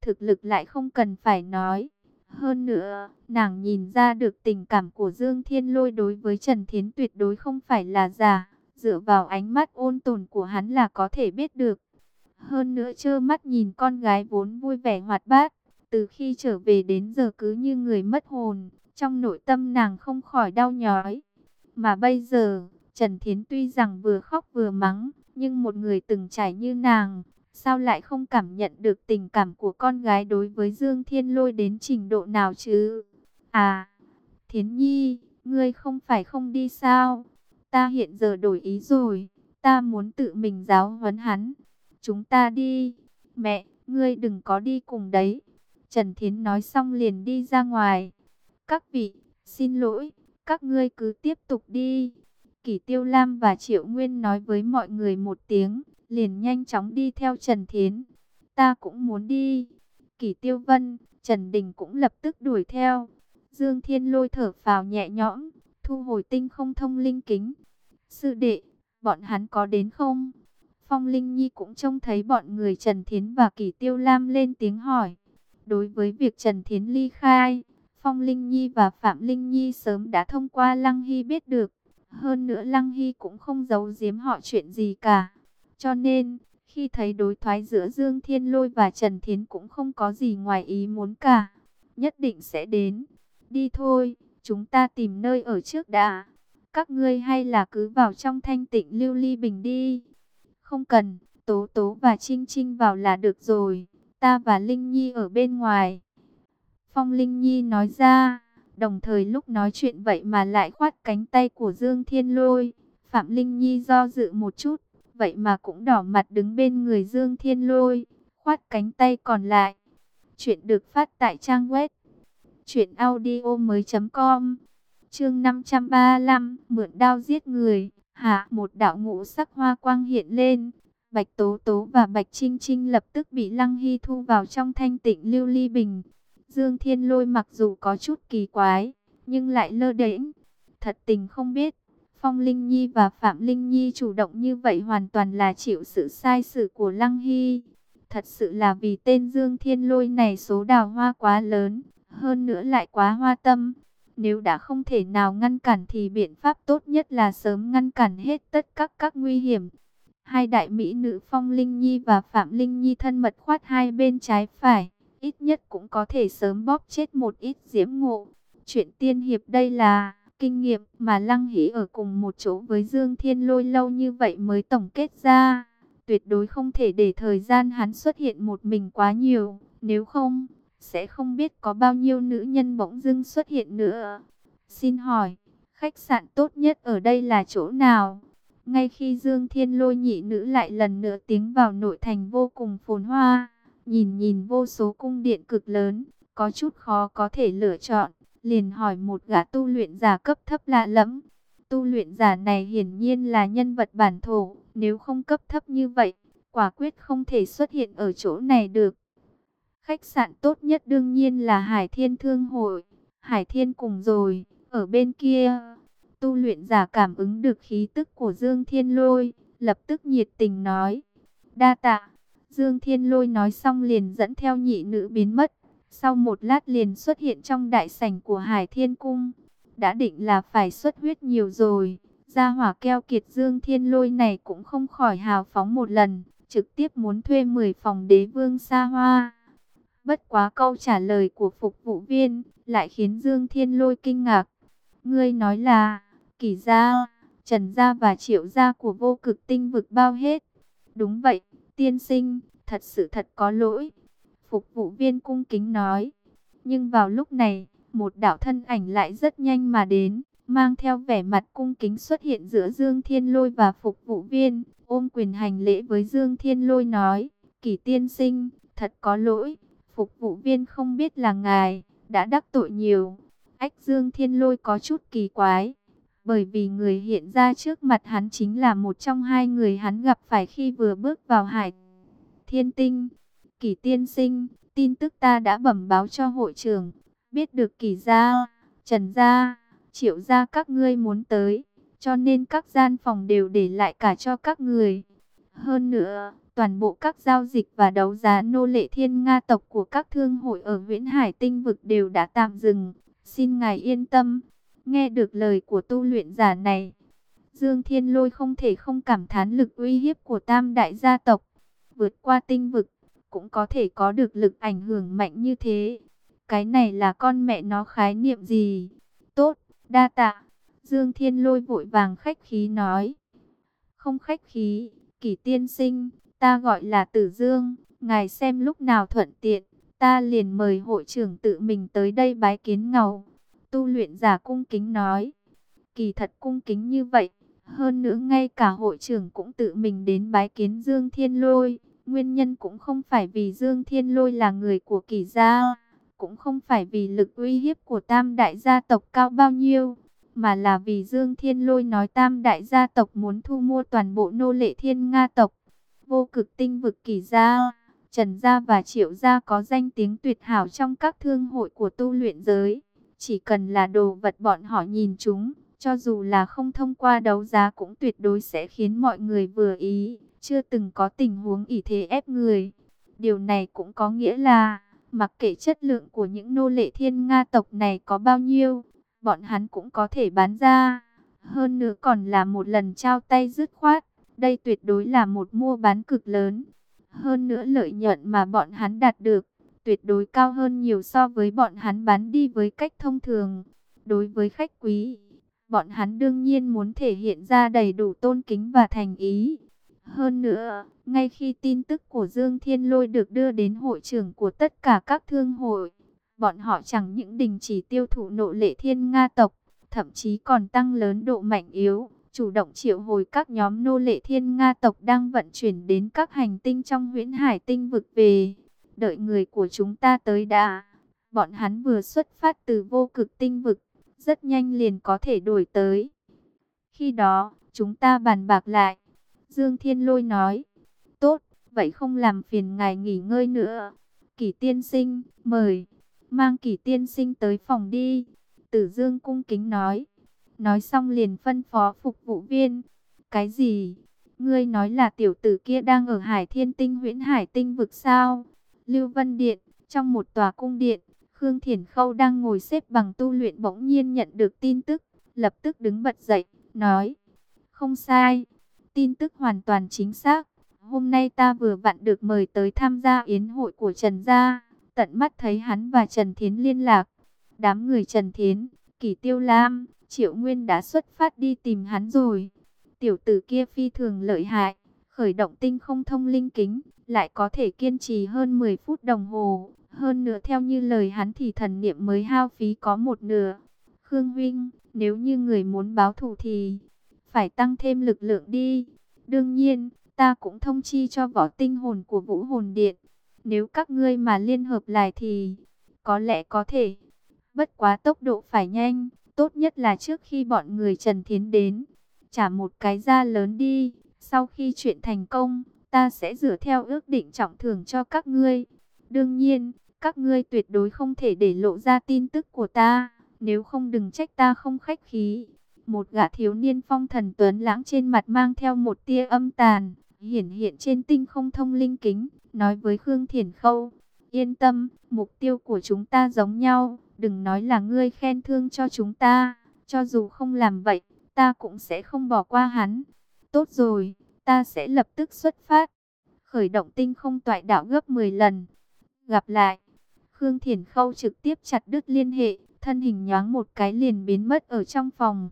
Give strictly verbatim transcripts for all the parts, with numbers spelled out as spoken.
thực lực lại không cần phải nói. Hơn nữa, nàng nhìn ra được tình cảm của Dương Thiên Lôi đối với Trần Thiến tuyệt đối không phải là giả. Dựa vào ánh mắt ôn tồn của hắn là có thể biết được. Hơn nữa trơ mắt nhìn con gái vốn vui vẻ hoạt bát, từ khi trở về đến giờ cứ như người mất hồn, trong nội tâm nàng không khỏi đau nhói. Mà bây giờ, Trần Thiến tuy rằng vừa khóc vừa mắng, nhưng một người từng trải như nàng, sao lại không cảm nhận được tình cảm của con gái đối với Dương Thiên Lôi đến trình độ nào chứ? À, Thiến Nhi, ngươi không phải không đi sao? Ta hiện giờ đổi ý rồi, ta muốn tự mình giáo huấn hắn. Chúng ta đi. Mẹ, ngươi đừng có đi cùng đấy. Trần Thiến nói xong liền đi ra ngoài. Các vị, xin lỗi, các ngươi cứ tiếp tục đi. Kỷ Tiêu Lam và Triệu Nguyên nói với mọi người một tiếng, liền nhanh chóng đi theo Trần Thiến. Ta cũng muốn đi. Kỷ Tiêu Vân, Trần Đình cũng lập tức đuổi theo. Dương Thiên Lôi thở phào nhẹ nhõm, thu hồi tinh không thông linh kính. Sư đệ, bọn hắn có đến không? Phong Linh Nhi cũng trông thấy bọn người Trần Thiến và Kỷ Tiêu Lam lên tiếng hỏi. Đối với việc Trần Thiến ly khai, Phong Linh Nhi và Phạm Linh Nhi sớm đã thông qua Lăng Hy biết được. Hơn nữa Lăng Hy cũng không giấu giếm họ chuyện gì cả. Cho nên, khi thấy đối thoại giữa Dương Thiên Lôi và Trần Thiến cũng không có gì ngoài ý muốn cả. Nhất định sẽ đến. Đi thôi, chúng ta tìm nơi ở trước đã. Các ngươi hay là cứ vào trong thanh tịnh lưu ly bình đi. Không cần, Tố Tố và Trinh Trinh vào là được rồi. Ta và Linh Nhi ở bên ngoài. Phong Linh Nhi nói ra, đồng thời lúc nói chuyện vậy mà lại khoát cánh tay của Dương Thiên Lôi. Phạm Linh Nhi do dự một chút, vậy mà cũng đỏ mặt đứng bên người Dương Thiên Lôi, khoát cánh tay còn lại. Chuyện được phát tại trang web truyện audio mới chấm com. Chương năm trăm ba mươi lăm, mượn đao giết người. Hạ, một đạo ngũ sắc hoa quang hiện lên. Bạch Tố Tố và Bạch Trinh Trinh lập tức bị Lăng Hy thu vào trong thanh tịnh lưu ly bình. Dương Thiên Lôi mặc dù có chút kỳ quái, nhưng lại lơ đễnh. Thật tình không biết, Phong Linh Nhi và Phạm Linh Nhi chủ động như vậy hoàn toàn là chịu sự sai sử của Lăng Hy. Thật sự là vì tên Dương Thiên Lôi này số đào hoa quá lớn, hơn nữa lại quá hoa tâm. Nếu đã không thể nào ngăn cản thì biện pháp tốt nhất là sớm ngăn cản hết tất các các nguy hiểm. Hai đại mỹ nữ Phong Linh Nhi và Phạm Linh Nhi thân mật khoát hai bên trái phải, ít nhất cũng có thể sớm bóp chết một ít diễm ngộ. Chuyện tiên hiệp đây là kinh nghiệm mà Lăng Hỷ ở cùng một chỗ với Dương Thiên Lôi lâu như vậy mới tổng kết ra. Tuyệt đối không thể để thời gian hắn xuất hiện một mình quá nhiều, nếu không, sẽ không biết có bao nhiêu nữ nhân bỗng dưng xuất hiện nữa. Xin hỏi, khách sạn tốt nhất ở đây là chỗ nào? Ngay khi Dương Thiên Lôi nhị nữ lại lần nữa tiến vào nội thành vô cùng phồn hoa, nhìn nhìn vô số cung điện cực lớn, có chút khó có thể lựa chọn, liền hỏi một gã tu luyện giả cấp thấp lạ lẫm. Tu luyện giả này hiển nhiên là nhân vật bản thổ, nếu không cấp thấp như vậy, quả quyết không thể xuất hiện ở chỗ này được. Khách sạn tốt nhất đương nhiên là Hải Thiên Thương Hội. Hải Thiên cùng rồi, ở bên kia. Tu luyện giả cảm ứng được khí tức của Dương Thiên Lôi, lập tức nhiệt tình nói. Đa tạ. Dương Thiên Lôi nói xong liền dẫn theo nhị nữ biến mất. Sau một lát liền xuất hiện trong đại sảnh của Hải Thiên Cung. Đã định là phải xuất huyết nhiều rồi. Gia hỏa keo kiệt Dương Thiên Lôi này cũng không khỏi hào phóng một lần. Trực tiếp muốn thuê mười phòng đế vương xa hoa. Bất quá câu trả lời của phục vụ viên lại khiến Dương Thiên Lôi kinh ngạc. Ngươi nói là Kỷ gia, Trần gia và Triệu gia của Vô Cực Tinh vực bao hết. Đúng vậy, tiên sinh, thật sự thật có lỗi. Phục vụ viên cung kính nói. Nhưng vào lúc này, một đạo thân ảnh lại rất nhanh mà đến, mang theo vẻ mặt cung kính xuất hiện giữa Dương Thiên Lôi và phục vụ viên, ôm quyền hành lễ với Dương Thiên Lôi nói. Kỷ tiên sinh, thật có lỗi. Phục vụ viên không biết là ngài đã đắc tội nhiều. Ách Dương Thiên Lôi có chút kỳ quái, bởi vì người hiện ra trước mặt hắn chính là một trong hai người hắn gặp phải khi vừa bước vào Hải Thiên Tinh. Kỷ tiên sinh, tin tức ta đã bẩm báo cho hội trưởng, biết được Kỷ gia, Trần gia, Triệu gia các ngươi muốn tới, cho nên các gian phòng đều để lại cả cho các người. Hơn nữa, Toàn bộ các giao dịch và đấu giá nô lệ Thiên Nga tộc của các thương hội ở Huyễn Hải Tinh vực đều đã tạm dừng. Xin ngài yên tâm. Nghe được lời của tu luyện giả này, Dương Thiên Lôi không thể không cảm thán lực uy hiếp của tam đại gia tộc. Vượt qua tinh vực, cũng có thể có được lực ảnh hưởng mạnh như thế. Cái này là con mẹ nó khái niệm gì? Tốt, đa tạ. Dương Thiên Lôi vội vàng khách khí nói. Không khách khí, Kỷ tiên sinh, ta gọi là Tử Dương, ngài xem lúc nào thuận tiện, ta liền mời hội trưởng tự mình tới đây bái kiến ngầu. Tu luyện giả cung kính nói. Kỳ thật cung kính như vậy, hơn nữa ngay cả hội trưởng cũng tự mình đến bái kiến Dương Thiên Lôi. Nguyên nhân cũng không phải vì Dương Thiên Lôi là người của Kỷ gia, cũng không phải vì lực uy hiếp của tam đại gia tộc cao bao nhiêu, mà là vì Dương Thiên Lôi nói tam đại gia tộc muốn thu mua toàn bộ nô lệ Thiên Nga tộc. Vô Cực Tinh vực Kỷ gia, Trần gia và Triệu gia có danh tiếng tuyệt hảo trong các thương hội của tu luyện giới. Chỉ cần là đồ vật bọn họ nhìn chúng, cho dù là không thông qua đấu giá cũng tuyệt đối sẽ khiến mọi người vừa ý. Chưa từng có tình huống ỷ thế ép người. Điều này cũng có nghĩa là, mặc kệ chất lượng của những nô lệ Thiên Nga tộc này có bao nhiêu, bọn hắn cũng có thể bán ra. Hơn nữa còn là một lần trao tay dứt khoát. Đây tuyệt đối là một mua bán cực lớn. Hơn nữa lợi nhuận mà bọn hắn đạt được, tuyệt đối cao hơn nhiều so với bọn hắn bán đi với cách thông thường. Đối với khách quý, bọn hắn đương nhiên muốn thể hiện ra đầy đủ tôn kính và thành ý. Hơn nữa, ngay khi tin tức của Dương Thiên Lôi được đưa đến hội trưởng của tất cả các thương hội, bọn họ chẳng những đình chỉ tiêu thụ nô lệ Thiên Nga tộc, thậm chí còn tăng lớn độ mạnh yếu, chủ động triệu hồi các nhóm nô lệ Thiên Nga tộc đang vận chuyển đến các hành tinh trong Huyễn Hải Tinh vực về. Đợi người của chúng ta tới đã. Bọn hắn vừa xuất phát từ Vô Cực Tinh vực, rất nhanh liền có thể đuổi tới. Khi đó, chúng ta bàn bạc lại. Dương Thiên Lôi nói. Tốt, vậy không làm phiền ngài nghỉ ngơi nữa. Kỷ tiên sinh, mời. Mang Kỷ tiên sinh tới phòng đi. Tử Dương cung kính nói. Nói xong liền phân phó phục vụ viên. Cái gì? Ngươi nói là tiểu tử kia đang ở Hải Thiên Tinh Huyễn Hải Tinh vực sao? Lưu Vân Điện, trong một tòa cung điện, Khương Thiển Khâu đang ngồi xếp bằng tu luyện bỗng nhiên nhận được tin tức, lập tức đứng bật dậy, nói. Không sai, tin tức hoàn toàn chính xác. Hôm nay ta vừa vặn được mời tới tham gia yến hội của Trần gia, tận mắt thấy hắn và Trần Thiến liên lạc. Đám người Trần Thiến, Kỷ Tiêu Lam, Triệu Nguyên đã xuất phát đi tìm hắn rồi. Tiểu tử kia phi thường lợi hại, khởi động tinh không thông linh kính, lại có thể kiên trì hơn mười phút đồng hồ. Hơn nữa theo như lời hắn thì thần niệm mới hao phí có một nửa. Khương huynh, nếu như người muốn báo thù thì phải tăng thêm lực lượng đi. Đương nhiên, ta cũng thông chi cho võ tinh hồn của Vũ Hồn Điện. Nếu các ngươi mà liên hợp lại thì có lẽ có thể. Bất quá tốc độ phải nhanh, tốt nhất là trước khi bọn người Trần Thiến đến. Trả một cái giá lớn đi, sau khi chuyện thành công, ta sẽ dựa theo ước định trọng thưởng cho các ngươi. Đương nhiên, các ngươi tuyệt đối không thể để lộ ra tin tức của ta, nếu không đừng trách ta không khách khí. Một gã thiếu niên phong thần tuấn lãng trên mặt mang theo một tia âm tàn, hiển hiện trên tinh không thông linh kính, nói với Khương Thiển Khâu. Yên tâm, mục tiêu của chúng ta giống nhau, đừng nói là ngươi khen thương cho chúng ta, cho dù không làm vậy, ta cũng sẽ không bỏ qua hắn. Tốt rồi, ta sẽ lập tức xuất phát. Khởi động tinh không toại đạo gấp mười lần. Gặp lại. Khương Thiển Khâu trực tiếp chặt đứt liên hệ, thân hình nhoáng một cái liền biến mất ở trong phòng.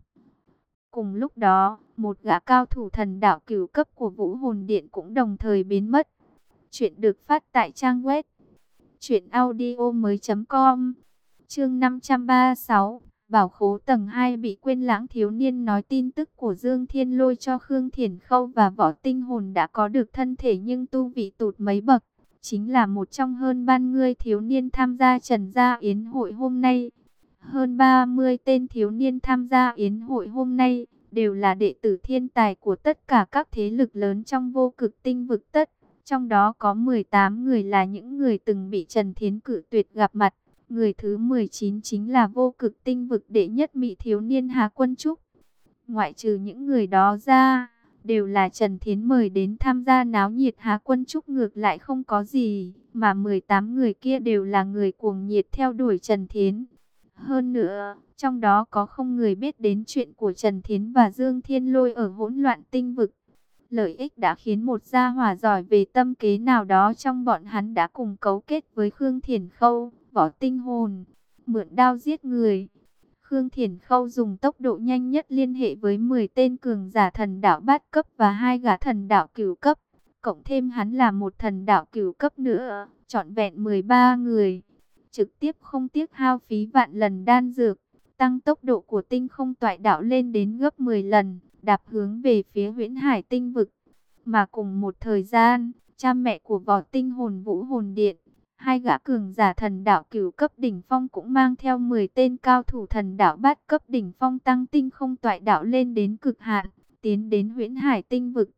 Cùng lúc đó, một gã cao thủ thần đạo cửu cấp của Vũ Hồn Điện cũng đồng thời biến mất. Chuyện được phát tại trang web truyện audio mới chấm com. Chương năm trăm ba mươi sáu, bảo khố tầng hai bị quên lãng. Thiếu niên nói tin tức của Dương Thiên Lôi cho Khương Thiển Khâu và Võ Tinh Hồn đã có được thân thể nhưng tu vị tụt mấy bậc. Chính là một trong hơn ba mươi thiếu niên tham gia Trần gia yến hội hôm nay. Hơn ba mươi tên thiếu niên tham gia yến hội hôm nay đều là đệ tử thiên tài của tất cả các thế lực lớn trong Vô Cực Tinh vực tất. Trong đó có mười tám người là những người từng bị Trần Thiến cử tuyệt gặp mặt. Người thứ mười chín chính là Vô Cực Tinh vực đệ nhất mỹ thiếu niên Hà Quân Trúc. Ngoại trừ những người đó ra, đều là Trần Thiến mời đến tham gia náo nhiệt há quân chúc ngược lại không có gì, mà mười tám người kia đều là người cuồng nhiệt theo đuổi Trần Thiến. Hơn nữa, trong đó có không người biết đến chuyện của Trần Thiến và Dương Thiên Lôi ở hỗn loạn tinh vực. Lợi ích đã khiến một gia hỏa giỏi về tâm kế nào đó trong bọn hắn đã cùng cấu kết với Khương Thiển Khâu, Võ Tinh Hồn, mượn đao giết người. Khương Thiển Khâu dùng tốc độ nhanh nhất liên hệ với mười tên cường giả thần đạo bát cấp và hai gã thần đạo cửu cấp. Cộng thêm hắn là một thần đạo cửu cấp nữa, trọn vẹn mười ba người. Trực tiếp không tiếc hao phí vạn lần đan dược, tăng tốc độ của tinh không toại đạo lên đến gấp mười lần, đạp hướng về phía Huyễn Hải tinh vực. Mà cùng một thời gian, cha mẹ của Võ Tinh Hồn Vũ Hồn Điện, hai gã cường giả thần đạo cửu cấp đỉnh phong cũng mang theo mười tên cao thủ thần đạo bát cấp đỉnh phong tăng tinh không toại đạo lên đến cực hạn, tiến đến Huyễn Hải tinh vực.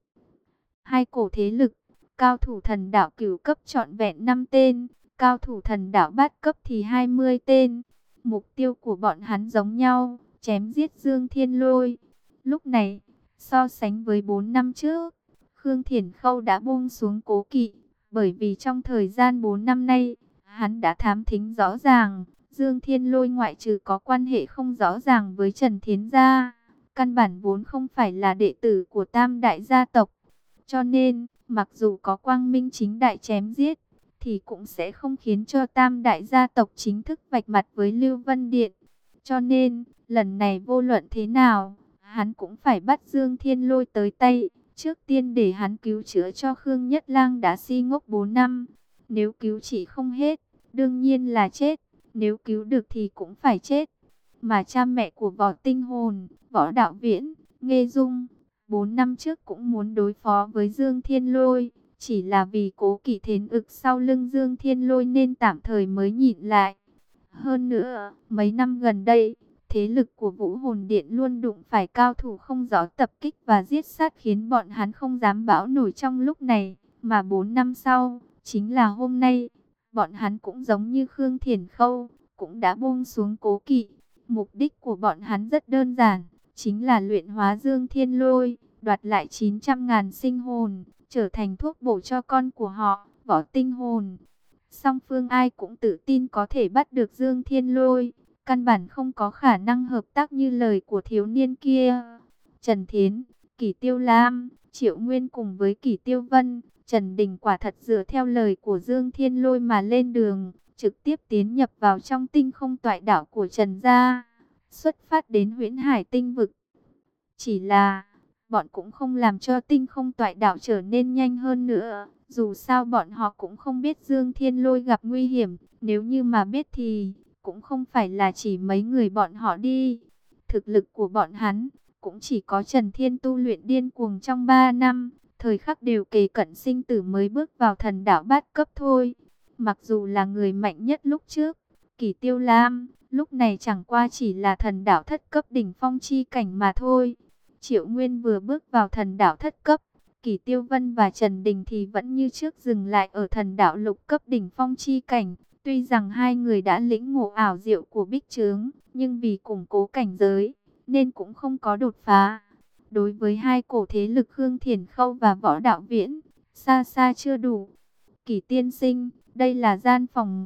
Hai cổ thế lực, cao thủ thần đạo cửu cấp trọn vẹn năm tên, cao thủ thần đạo bát cấp thì hai mươi tên. Mục tiêu của bọn hắn giống nhau, chém giết Dương Thiên Lôi. Lúc này, so sánh với bốn năm trước, Khương Thiển Khâu đã buông xuống cố kỵ, bởi vì trong thời gian bốn năm nay, hắn đã thám thính rõ ràng, Dương Thiên Lôi ngoại trừ có quan hệ không rõ ràng với Trần Thiến gia, căn bản vốn không phải là đệ tử của Tam đại gia tộc. Cho nên, mặc dù có quang minh chính đại chém giết, thì cũng sẽ không khiến cho Tam đại gia tộc chính thức vạch mặt với Lưu Vân Điện. Cho nên, lần này vô luận thế nào, hắn cũng phải bắt Dương Thiên Lôi tới tay, trước tiên để hắn cứu chữa cho Khương Nhất Lang đã si ngốc bốn năm. Nếu cứu chỉ không hết, đương nhiên là chết, nếu cứu được thì cũng phải chết. Mà cha mẹ của Võ Tinh Hồn, Võ Đạo Viễn, Nghê Dung, bốn năm trước cũng muốn đối phó với Dương Thiên Lôi, chỉ là vì cố kỵ thến ực sau lưng Dương Thiên Lôi nên tạm thời mới nhịn lại. Hơn nữa, mấy năm gần đây, thế lực của Vũ Hồn Điện luôn đụng phải cao thủ không rõ tập kích và giết sát khiến bọn hắn không dám bão nổi trong lúc này. Mà bốn năm sau, chính là hôm nay, bọn hắn cũng giống như Khương Thiển Khâu, cũng đã buông xuống cố kỵ. Mục đích của bọn hắn rất đơn giản, chính là luyện hóa Dương Thiên Lôi, đoạt lại chín trăm ngàn sinh hồn, trở thành thuốc bổ cho con của họ, Võ Tinh Hồn. Song phương ai cũng tự tin có thể bắt được Dương Thiên Lôi, căn bản không có khả năng hợp tác như lời của thiếu niên kia. Trần Thiến, Kỷ Tiêu Lam, Triệu Nguyên cùng với Kỷ Tiêu Vân, Trần Đình quả thật dựa theo lời của Dương Thiên Lôi mà lên đường, trực tiếp tiến nhập vào trong tinh không toại đảo của Trần gia, xuất phát đến Huyễn Hải tinh vực. Chỉ là, bọn cũng không làm cho tinh không toại đảo trở nên nhanh hơn nữa. Dù sao bọn họ cũng không biết Dương Thiên Lôi gặp nguy hiểm, nếu như mà biết thì cũng không phải là chỉ mấy người bọn họ đi. Thực lực của bọn hắn cũng chỉ có Trần Thiên tu luyện điên cuồng trong ba năm, thời khắc đều kề cận sinh tử mới bước vào thần đảo bát cấp thôi. Mặc dù là người mạnh nhất lúc trước, Kỷ Tiêu Lam, lúc này chẳng qua chỉ là thần đảo thất cấp đỉnh phong chi cảnh mà thôi. Triệu Nguyên vừa bước vào thần đảo thất cấp, Kỷ Tiêu Vân và Trần Đình thì vẫn như trước dừng lại ở thần đạo lục cấp đỉnh phong chi cảnh. Tuy rằng hai người đã lĩnh ngộ ảo diệu của bích trướng, nhưng vì củng cố cảnh giới, nên cũng không có đột phá. Đối với hai cổ thế lực Khương Thiển Khâu và Võ Đạo Viễn, xa xa chưa đủ. Kỷ tiên sinh, đây là gian phòng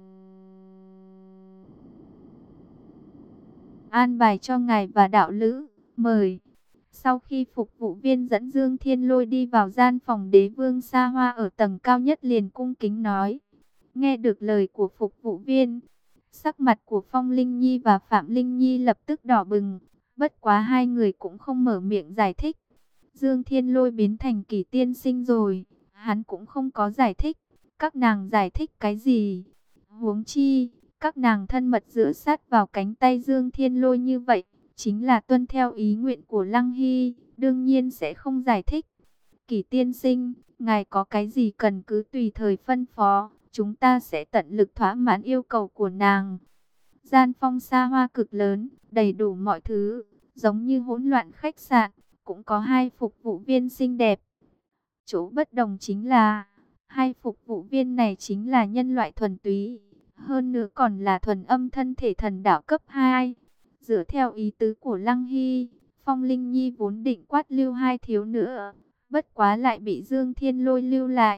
an bài cho ngài và đạo lữ, mời. Sau khi phục vụ viên dẫn Dương Thiên Lôi đi vào gian phòng đế vương xa hoa ở tầng cao nhất liền cung kính nói. Nghe được lời của phục vụ viên, sắc mặt của Phong Linh Nhi và Phạm Linh Nhi lập tức đỏ bừng. Bất quá hai người cũng không mở miệng giải thích. Dương Thiên Lôi biến thành Kỷ tiên sinh rồi, hắn cũng không có giải thích. Các nàng giải thích cái gì? Huống chi, các nàng thân mật dựa sát vào cánh tay Dương Thiên Lôi như vậy, chính là tuân theo ý nguyện của Lăng Hy, đương nhiên sẽ không giải thích. Kỷ tiên sinh, ngài có cái gì cần cứ tùy thời phân phó, chúng ta sẽ tận lực thỏa mãn yêu cầu của nàng. Gian phong xa hoa cực lớn, đầy đủ mọi thứ, giống như hỗn loạn khách sạn, cũng có hai phục vụ viên xinh đẹp. Chỗ bất đồng chính là, hai phục vụ viên này chính là nhân loại thuần túy, hơn nữa còn là thuần âm thân thể thần đạo cấp hai. Dựa theo ý tứ của Lăng Hy, Phong Linh Nhi vốn định quát lưu hai thiếu nữa, bất quá lại bị Dương Thiên Lôi lưu lại.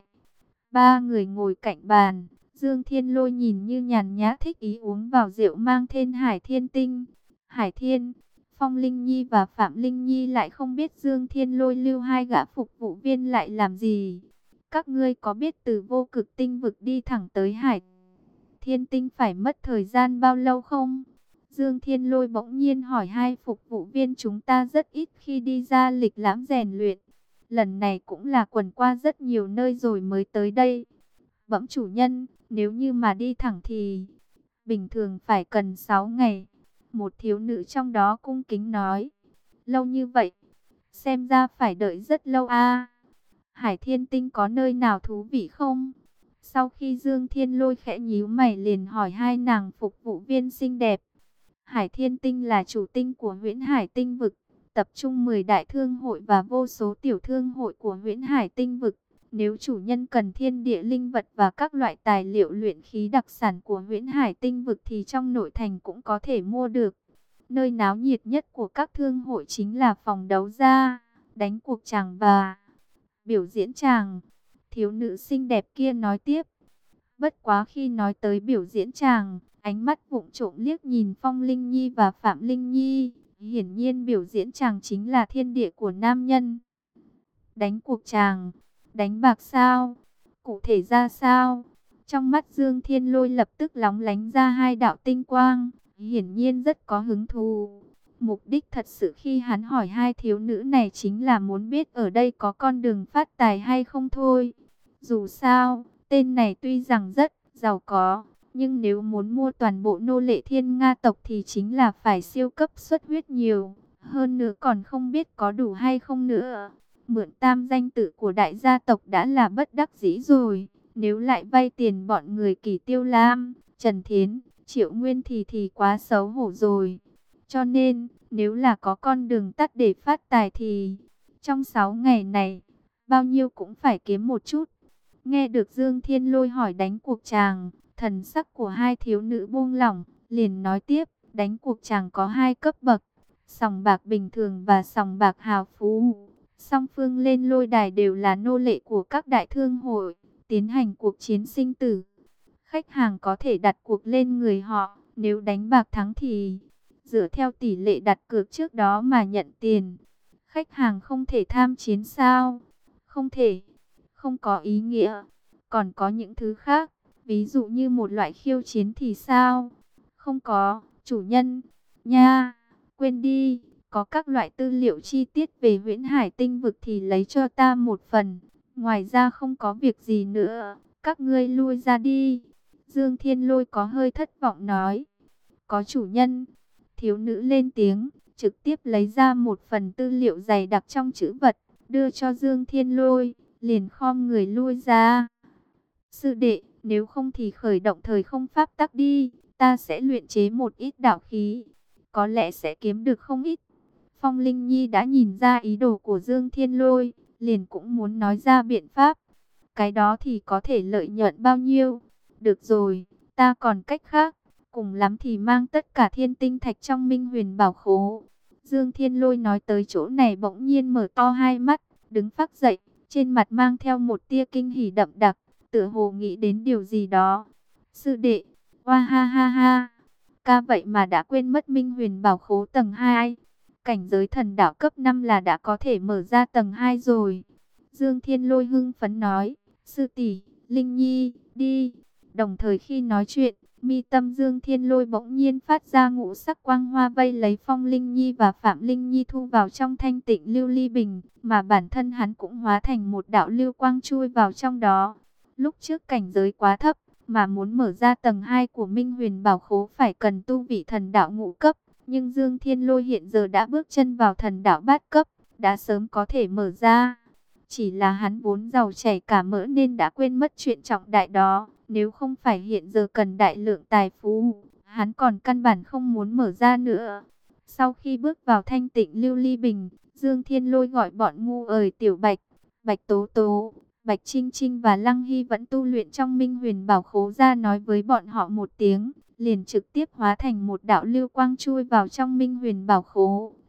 Ba người ngồi cạnh bàn, Dương Thiên Lôi nhìn như nhàn nhã thích ý uống vào rượu mang tên Hải Thiên Tinh. Hải Thiên, Phong Linh Nhi và Phạm Linh Nhi lại không biết Dương Thiên Lôi lưu hai gã phục vụ viên lại làm gì. Các ngươi có biết từ vô cực tinh vực đi thẳng tới Hải Thiên Tinh phải mất thời gian bao lâu không? Dương Thiên Lôi bỗng nhiên hỏi hai phục vụ viên. Chúng ta rất ít khi đi ra lịch lãm rèn luyện. Lần này cũng là quần qua rất nhiều nơi rồi mới tới đây. Bẩm chủ nhân, nếu như mà đi thẳng thì bình thường phải cần sáu ngày. Một thiếu nữ trong đó cung kính nói. Lâu như vậy, xem ra phải đợi rất lâu a. Hải Thiên Tinh có nơi nào thú vị không? Sau khi Dương Thiên Lôi khẽ nhíu mày liền hỏi hai nàng phục vụ viên xinh đẹp. Hải Thiên Tinh là chủ tinh của Huyễn Hải Tinh vực, tập trung mười đại thương hội và vô số tiểu thương hội của Huyễn Hải Tinh vực. Nếu chủ nhân cần thiên địa linh vật và các loại tài liệu luyện khí đặc sản của Huyễn Hải Tinh vực thì trong nội thành cũng có thể mua được. Nơi náo nhiệt nhất của các thương hội chính là phòng đấu giá, đánh cuộc chàng và biểu diễn chàng. Thiếu nữ xinh đẹp kia nói tiếp. Bất quá khi nói tới biểu diễn chàng, ánh mắt vụng trộm liếc nhìn Phong Linh Nhi và Phạm Linh Nhi. Hiển nhiên biểu diễn chàng chính là thiên địa của nam nhân. Đánh cuộc chàng, đánh bạc sao? Cụ thể ra sao? Trong mắt Dương Thiên Lôi lập tức lóng lánh ra hai đạo tinh quang. Hiển nhiên rất có hứng thú. Mục đích thật sự khi hắn hỏi hai thiếu nữ này chính là muốn biết ở đây có con đường phát tài hay không thôi. Dù sao, tên này tuy rằng rất giàu có, nhưng nếu muốn mua toàn bộ nô lệ Thiên Nga tộc thì chính là phải siêu cấp xuất huyết nhiều. Hơn nữa còn không biết có đủ hay không nữa. Mượn tam danh tử của đại gia tộc đã là bất đắc dĩ rồi. Nếu lại vay tiền bọn người Kỳ Tiêu Lam, Trần Thiến, Triệu Nguyên thì thì quá xấu hổ rồi. Cho nên, nếu là có con đường tắt để phát tài thì trong sáu ngày này, bao nhiêu cũng phải kiếm một chút. Nghe được Dương Thiên Lôi hỏi đánh cuộc chàng, thần sắc của hai thiếu nữ buông lỏng, liền nói tiếp, đánh cuộc chàng có hai cấp bậc, sòng bạc bình thường và sòng bạc hào phú. Song phương lên lôi đài đều là nô lệ của các đại thương hội, tiến hành cuộc chiến sinh tử. Khách hàng có thể đặt cuộc lên người họ, nếu đánh bạc thắng thì dựa theo tỷ lệ đặt cược trước đó mà nhận tiền. Khách hàng không thể tham chiến sao? Không thể, không có ý nghĩa. Còn có những thứ khác, ví dụ như một loại khiêu chiến thì sao? Không có, chủ nhân. Nha, quên đi, có các loại tư liệu chi tiết về Huyễn Hải Tinh vực thì lấy cho ta một phần. Ngoài ra không có việc gì nữa, các ngươi lui ra đi. Dương Thiên Lôi có hơi thất vọng nói. Có chủ nhân. Thiếu nữ lên tiếng, trực tiếp lấy ra một phần tư liệu dày đặc trong chữ vật, đưa cho Dương Thiên Lôi, liền khom người lui ra. Sư đệ, nếu không thì khởi động thời không pháp tắc đi, ta sẽ luyện chế một ít đạo khí, có lẽ sẽ kiếm được không ít. Phong Linh Nhi đã nhìn ra ý đồ của Dương Thiên Lôi, liền cũng muốn nói ra biện pháp. Cái đó thì có thể lợi nhuận bao nhiêu? Được rồi, ta còn cách khác. Cùng lắm thì mang tất cả thiên tinh thạch trong Minh Huyền Bảo Khố. Dương Thiên Lôi nói tới chỗ này bỗng nhiên mở to hai mắt, đứng phác dậy, trên mặt mang theo một tia kinh hỉ đậm đặc, tựa hồ nghĩ đến điều gì đó. Sư đệ, hoa ha ha ha, ca vậy mà đã quên mất Minh Huyền Bảo Khố tầng hai. Cảnh giới thần đạo cấp năm là đã có thể mở ra tầng hai rồi. Dương Thiên Lôi hưng phấn nói, sư tỷ, Linh Nhi, đi. Đồng thời khi nói chuyện, mi tâm Dương Thiên Lôi bỗng nhiên phát ra ngũ sắc quang hoa vây lấy Phong Linh Nhi và Phạm Linh Nhi thu vào trong thanh tịnh lưu ly bình, mà bản thân hắn cũng hóa thành một đạo lưu quang chui vào trong đó. Lúc trước cảnh giới quá thấp, mà muốn mở ra tầng hai của Minh Huyền Bảo Khố phải cần tu vị thần đạo ngũ cấp, nhưng Dương Thiên Lôi hiện giờ đã bước chân vào thần đạo bát cấp, đã sớm có thể mở ra. Chỉ là hắn vốn giàu chảy cả mỡ nên đã quên mất chuyện trọng đại đó. Nếu không phải hiện giờ cần đại lượng tài phú, hắn còn căn bản không muốn mở ra nữa. Sau khi bước vào thanh tịnh lưu ly bình, Dương Thiên Lôi gọi bọn ngu ời Tiểu Bạch, Bạch Tố Tố, Bạch Trinh Trinh và Lăng Hy vẫn tu luyện trong Minh Huyền Bảo Khố ra nói với bọn họ một tiếng, liền trực tiếp hóa thành một đạo lưu quang chui vào trong Minh Huyền Bảo Khố,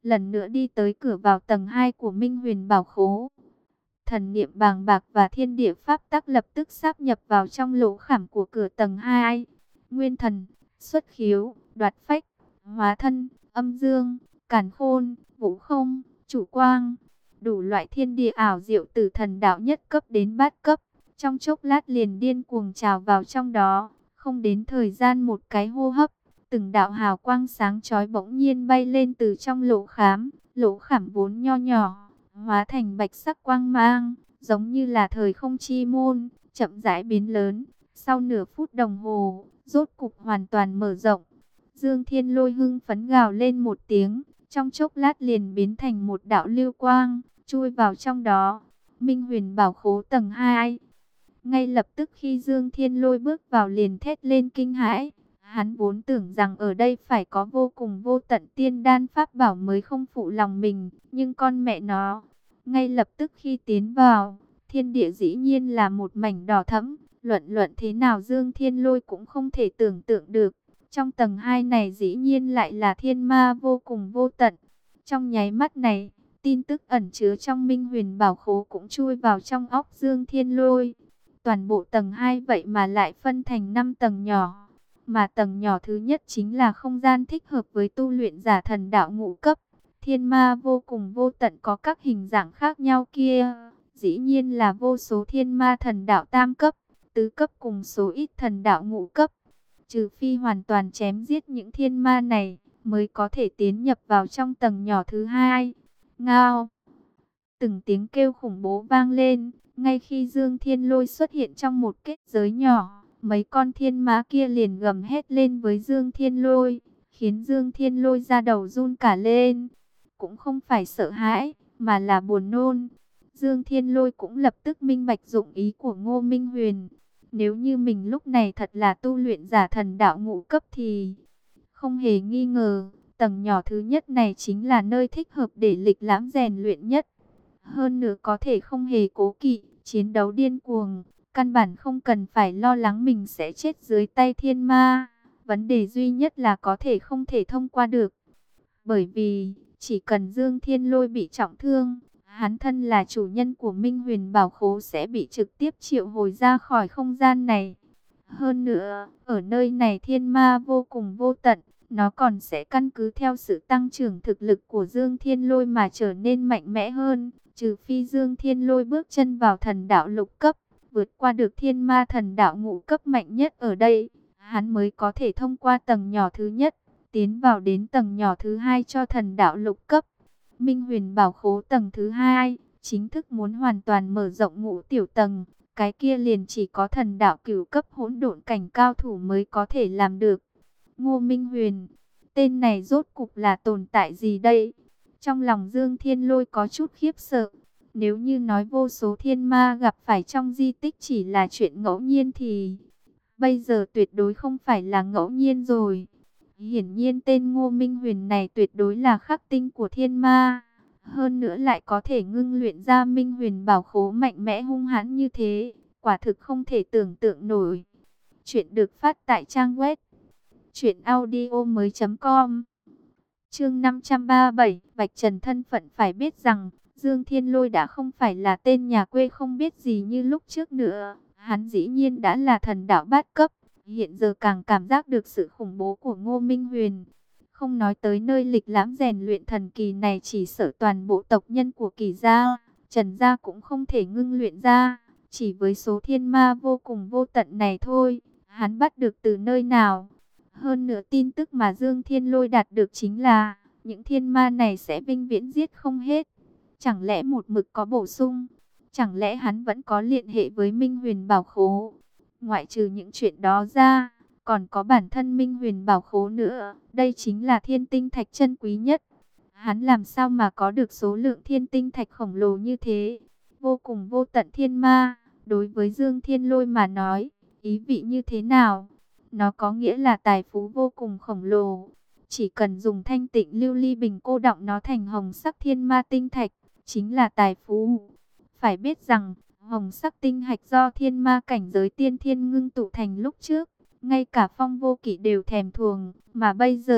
lần nữa đi tới cửa vào tầng hai của Minh Huyền Bảo Khố. Thần niệm bàng bạc và thiên địa pháp tắc lập tức sáp nhập vào trong lỗ khảm của cửa tầng hai. Nguyên thần, xuất khiếu, đoạt phách, hóa thân, âm dương, càn khôn, vũ không, chủ quang, đủ loại thiên địa ảo diệu từ thần đạo nhất cấp đến bát cấp, trong chốc lát liền điên cuồng trào vào trong đó, không đến thời gian một cái hô hấp, từng đạo hào quang sáng chói bỗng nhiên bay lên từ trong lỗ khám, lỗ khảm vốn nho nhỏ, hóa thành bạch sắc quang mang, giống như là thời không chi môn, chậm rãi biến lớn, sau nửa phút đồng hồ, rốt cục hoàn toàn mở rộng. Dương Thiên Lôi hưng phấn gào lên một tiếng, trong chốc lát liền biến thành một đạo lưu quang, chui vào trong đó. Minh Huyền Bảo Khố tầng hai. Ngay lập tức khi Dương Thiên Lôi bước vào liền thét lên kinh hãi. Hắn vốn tưởng rằng ở đây phải có vô cùng vô tận tiên đan pháp bảo mới không phụ lòng mình, nhưng con mẹ nó, ngay lập tức khi tiến vào, thiên địa dĩ nhiên là một mảnh đỏ thẫm, luận luận thế nào Dương Thiên Lôi cũng không thể tưởng tượng được. Trong tầng hai này dĩ nhiên lại là thiên ma vô cùng vô tận. Trong nháy mắt này, tin tức ẩn chứa trong Minh Huyền Bảo Khố cũng chui vào trong óc Dương Thiên Lôi. Toàn bộ tầng hai vậy mà lại phân thành năm tầng nhỏ. Mà tầng nhỏ thứ nhất chính là không gian thích hợp với tu luyện giả thần đạo ngũ cấp. Thiên ma vô cùng vô tận có các hình dạng khác nhau kia. Dĩ nhiên là vô số thiên ma thần đạo tam cấp, tứ cấp cùng số ít thần đạo ngũ cấp. Trừ phi hoàn toàn chém giết những thiên ma này, mới có thể tiến nhập vào trong tầng nhỏ thứ hai. Ngao! Từng tiếng kêu khủng bố vang lên, ngay khi Dương Thiên Lôi xuất hiện trong một kết giới nhỏ, mấy con thiên ma kia liền gầm hét lên với Dương Thiên Lôi, khiến Dương Thiên Lôi da đầu run cả lên. Cũng không phải sợ hãi, mà là buồn nôn. Dương Thiên Lôi cũng lập tức minh bạch dụng ý của Ngô Minh Huyền. Nếu như mình lúc này thật là tu luyện giả thần đạo ngũ cấp thì không hề nghi ngờ, tầng nhỏ thứ nhất này chính là nơi thích hợp để lịch lãm rèn luyện nhất. Hơn nữa có thể không hề cố kỵ, chiến đấu điên cuồng, căn bản không cần phải lo lắng mình sẽ chết dưới tay thiên ma. Vấn đề duy nhất là có thể không thể thông qua được. Bởi vì, chỉ cần Dương Thiên Lôi bị trọng thương, hắn thân là chủ nhân của Minh Huyền Bảo Khố sẽ bị trực tiếp triệu hồi ra khỏi không gian này. Hơn nữa, ở nơi này thiên ma vô cùng vô tận, nó còn sẽ căn cứ theo sự tăng trưởng thực lực của Dương Thiên Lôi mà trở nên mạnh mẽ hơn. Trừ phi Dương Thiên Lôi bước chân vào thần đạo lục cấp, vượt qua được thiên ma thần đạo ngũ cấp mạnh nhất ở đây, hắn mới có thể thông qua tầng nhỏ thứ nhất, tiến vào đến tầng nhỏ thứ hai cho thần đạo lục cấp. Minh Huyền Bảo Khố tầng thứ hai, chính thức muốn hoàn toàn mở rộng ngũ tiểu tầng, cái kia liền chỉ có thần đạo cửu cấp hỗn độn cảnh cao thủ mới có thể làm được. Ngô Minh Huyền, tên này rốt cục là tồn tại gì đây? Trong lòng Dương Thiên Lôi có chút khiếp sợ. Nếu như nói vô số thiên ma gặp phải trong di tích chỉ là chuyện ngẫu nhiên thì bây giờ tuyệt đối không phải là ngẫu nhiên rồi. Hiển nhiên tên Ngô Minh Huyền này tuyệt đối là khắc tinh của thiên ma. Hơn nữa lại có thể ngưng luyện ra Minh Huyền Bảo Khố mạnh mẽ hung hãn như thế. Quả thực không thể tưởng tượng nổi. Chuyện được phát tại trang web truyện audio mới chấm com. Chương năm trăm ba mươi bảy, vạch trần thân phận. Phải biết rằng Dương Thiên Lôi đã không phải là tên nhà quê không biết gì như lúc trước nữa. Hắn dĩ nhiên đã là thần đạo bát cấp. Hiện giờ càng cảm giác được sự khủng bố của Ngô Minh Huyền. Không nói tới nơi lịch lãm rèn luyện thần kỳ này, chỉ sợ toàn bộ tộc nhân của Kỳ gia, Trần gia cũng không thể ngưng luyện ra. Chỉ với số thiên ma vô cùng vô tận này thôi, hắn bắt được từ nơi nào? Hơn nữa tin tức mà Dương Thiên Lôi đạt được chính là những thiên ma này sẽ vinh viễn giết không hết. Chẳng lẽ một mực có bổ sung? Chẳng lẽ hắn vẫn có liên hệ với Minh Huyền Bảo Khố? Ngoại trừ những chuyện đó ra, còn có bản thân Minh Huyền Bảo Khố nữa. Đây chính là thiên tinh thạch chân quý nhất. Hắn làm sao mà có được số lượng thiên tinh thạch khổng lồ như thế? Vô cùng vô tận thiên ma, đối với Dương Thiên Lôi mà nói, ý vị như thế nào? Nó có nghĩa là tài phú vô cùng khổng lồ. Chỉ cần dùng thanh tịnh lưu ly bình cô đọng nó thành hồng sắc thiên ma tinh thạch, chính là tài phú. Phải biết rằng, hồng sắc tinh hạch do thiên ma cảnh giới tiên thiên ngưng tụ thành lúc trước, ngay cả Phong Vô Kỵ đều thèm thuồng, mà bây giờ,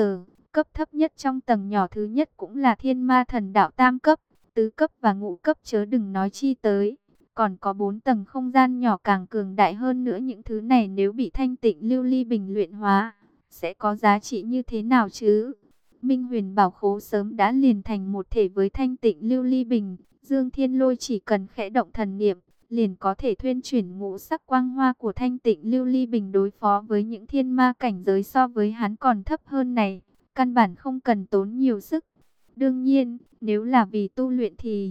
Cấp thấp nhất trong tầng nhỏ thứ nhất cũng là thiên ma thần đạo tam cấp, tứ cấp và ngũ cấp chớ đừng nói chi tới. Còn có bốn tầng không gian nhỏ càng cường đại hơn nữa, những thứ này nếu bị thanh tịnh lưu ly bình luyện hóa, sẽ có giá trị như thế nào chứ? Minh Huyền Bảo Khố sớm đã liền thành một thể với thanh tịnh lưu ly bình, Dương Thiên Lôi chỉ cần khẽ động thần niệm, liền có thể thuyên chuyển ngũ sắc quang hoa của thanh tịnh lưu ly bình đối phó với những thiên ma cảnh giới so với hắn còn thấp hơn này, căn bản không cần tốn nhiều sức. Đương nhiên, nếu là vì tu luyện thì